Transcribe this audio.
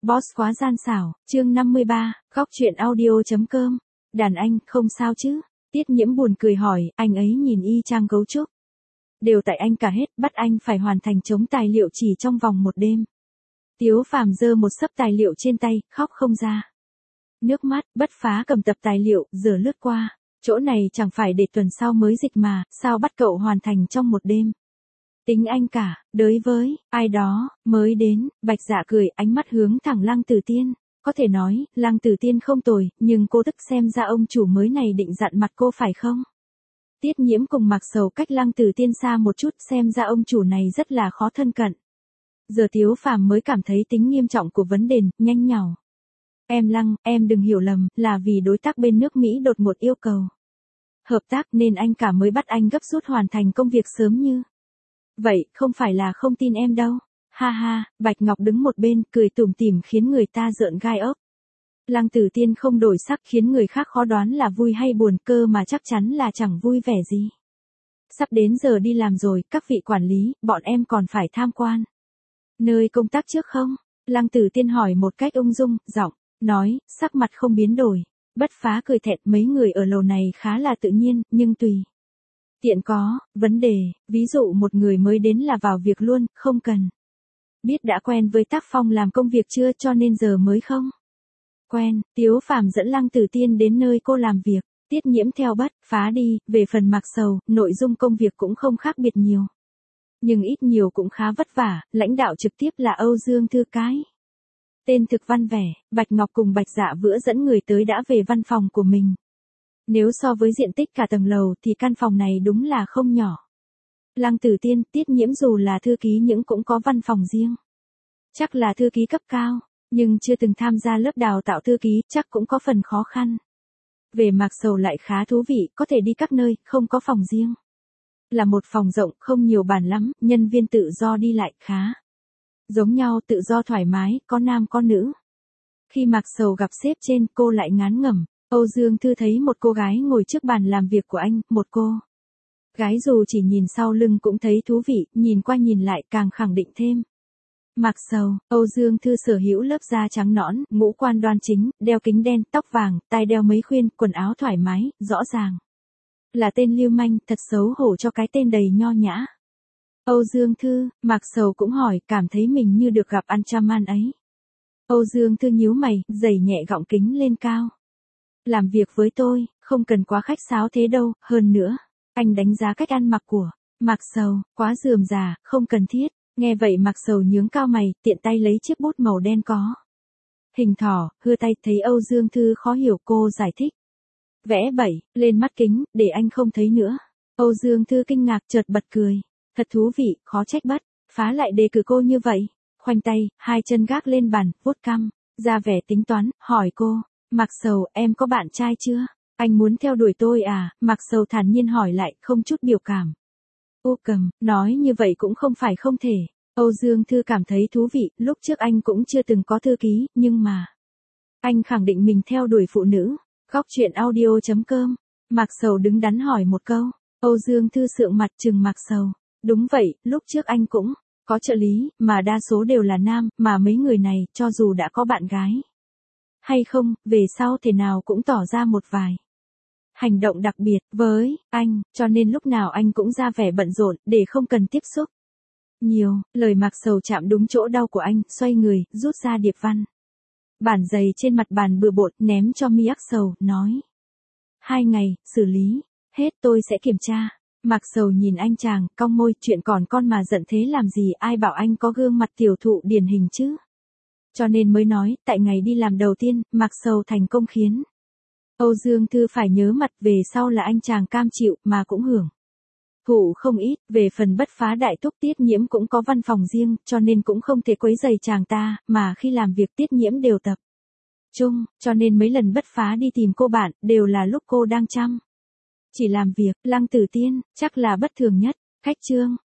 Boss quá gian xảo, chương 53, góc truyện audio.com. Đàn anh, không sao chứ? Tiết Nhiễm buồn cười hỏi, anh ấy nhìn y chang gấu trúc. Đều tại anh cả hết, bắt anh phải hoàn thành chống tài liệu chỉ trong vòng một đêm. Tiếu Phàm giơ một xấp tài liệu trên tay, khóc không ra. Nước mắt, Bất Phá cầm tập tài liệu, giờ lướt qua. Chỗ này chẳng phải để tuần sau mới dịch mà, sao bắt cậu hoàn thành trong một đêm? Tính anh cả, đối với ai đó mới đến, Bạch Dạ cười, ánh mắt hướng thẳng Lăng Tử Tiên. Có thể nói, Lăng Tử Tiên không tồi, nhưng cô tức xem ra ông chủ mới này định dặn mặt cô phải không? Tiết Nhiễm cùng Mạc Sầu cách Lăng Tử Tiên xa một chút, xem ra ông chủ này rất là khó thân cận. Giờ Tiếu Phàm mới cảm thấy tính nghiêm trọng của vấn đề, nhanh nhảu. Em Lăng, em đừng hiểu lầm, là vì đối tác bên nước Mỹ đột ngột yêu cầu hợp tác nên anh cả mới bắt anh gấp rút hoàn thành công việc sớm như vậy, không phải là không tin em đâu. Ha ha, Bạch Ngọc đứng một bên, cười tủm tỉm khiến người ta rợn gai ốc. Lăng Tử Tiên không đổi sắc khiến người khác khó đoán là vui hay buồn, cơ mà chắc chắn là chẳng vui vẻ gì. Sắp đến giờ đi làm rồi, các vị quản lý, bọn em còn phải tham quan nơi công tác trước không? Lăng Tử Tiên hỏi một cách ung dung, giọng nói, sắc mặt không biến đổi. Bất Phá cười thẹn, mấy người ở lầu này khá là tự nhiên, nhưng tùy tiện có vấn đề, ví dụ một người mới đến là vào việc luôn, không cần biết đã quen với tác phong làm công việc chưa, cho nên giờ mới không quen. Tiếu Phàm dẫn Lăng Tử Tiên đến nơi cô làm việc. Tiết Nhiễm theo Bất Phá đi. Về phần Mạc Sầu, nội dung công việc cũng không khác biệt nhiều, nhưng ít nhiều cũng khá vất vả. Lãnh đạo trực tiếp là Âu Dương Thư cái tên thực văn vẻ. Bạch Ngọc cùng Bạch Dạ Vữa dẫn người tới đã về văn phòng của mình. Nếu so với diện tích cả tầng lầu thì căn phòng này đúng là không nhỏ. Lăng Tử Tiên, Tiết Nhiễm dù là thư ký nhưng cũng có văn phòng riêng. Chắc là thư ký cấp cao, nhưng chưa từng tham gia lớp đào tạo thư ký, chắc cũng có phần khó khăn. Về Mạc Sầu lại khá thú vị, có thể đi các nơi, không có phòng riêng. Là một phòng rộng, không nhiều bàn lắm, nhân viên tự do đi lại khá giống nhau, tự do thoải mái, có nam có nữ. Khi Mạc Sầu gặp sếp trên, cô lại ngán ngẩm. Âu Dương Thư thấy một cô gái ngồi trước bàn làm việc của anh, một cô gái dù chỉ nhìn sau lưng cũng thấy thú vị, nhìn qua nhìn lại càng khẳng định thêm. Mạc Sầu, Âu Dương Thư sở hữu lớp da trắng nõn, ngũ quan đoan chính, đeo kính đen, tóc vàng, tai đeo mấy khuyên, quần áo thoải mái, rõ ràng là tên lưu manh, thật xấu hổ cho cái tên đầy nho nhã. Âu Dương Thư, Mạc Sầu cũng hỏi, cảm thấy mình như được gặp Anchaman ấy. Âu Dương Thư nhíu mày, giày nhẹ gọng kính lên cao. Làm việc với tôi, không cần quá khách sáo thế đâu, hơn nữa, anh đánh giá cách ăn mặc của Mạc Sầu, quá rườm rà, không cần thiết. Nghe vậy Mạc Sầu nhướng cao mày, tiện tay lấy chiếc bút màu đen có hình thỏ, hưa tay. Thấy Âu Dương Thư khó hiểu, cô giải thích. Vẽ bậy, lên mắt kính, để anh không thấy nữa. Âu Dương Thư kinh ngạc chợt bật cười. Thật thú vị, khó trách Bất Phá lại đề cử cô như vậy. Khoanh tay, hai chân gác lên bàn, vuốt cằm, ra vẻ tính toán, hỏi cô. Mạc Sầu, em có bạn trai chưa? Anh muốn theo đuổi tôi à? Mạc Sầu thản nhiên hỏi lại, không chút biểu cảm. Cầm, nói như vậy cũng không phải không thể. Âu Dương Thư cảm thấy thú vị, lúc trước anh cũng chưa từng có thư ký, nhưng mà anh khẳng định mình theo đuổi phụ nữ. Góc truyện audio.com. Mạc Sầu đứng đắn hỏi một câu. Âu Dương Thư sượng mặt trừng Mạc Sầu. Đúng vậy, lúc trước anh cũng có trợ lý, mà đa số đều là nam, mà mấy người này, cho dù đã có bạn gái hay không, về sau thế nào cũng tỏ ra một vài hành động đặc biệt với anh, cho nên lúc nào anh cũng ra vẻ bận rộn, để không cần tiếp xúc nhiều. Lời Mạc Sầu chạm đúng chỗ đau của anh, xoay người, rút ra điệp văn bản dày trên mặt bàn bừa bộn, ném cho Mạc Sầu, nói. 2 ngày, xử lý hết, tôi sẽ kiểm tra. Mạc Sầu nhìn anh chàng, cong môi, chuyện còn con mà giận thế làm gì, ai bảo anh có gương mặt tiểu thụ điển hình chứ. Cho nên mới nói, tại ngày đi làm đầu tiên, Mạc Sầu thành công khiến Âu Dương Thư phải nhớ mặt, về sau là anh chàng cam chịu, mà cũng hưởng thụ không ít. Về phần Bất Phá đại thúc, Tiết Nhiễm cũng có văn phòng riêng, cho nên cũng không thể quấy rầy chàng ta, mà khi làm việc Tiết Nhiễm đều tập trung, cho nên mấy lần Bất Phá đi tìm cô bạn, đều là lúc cô đang chăm chỉ làm việc. Lăng Tử Tiên, chắc là bất thường nhất. Khách trương,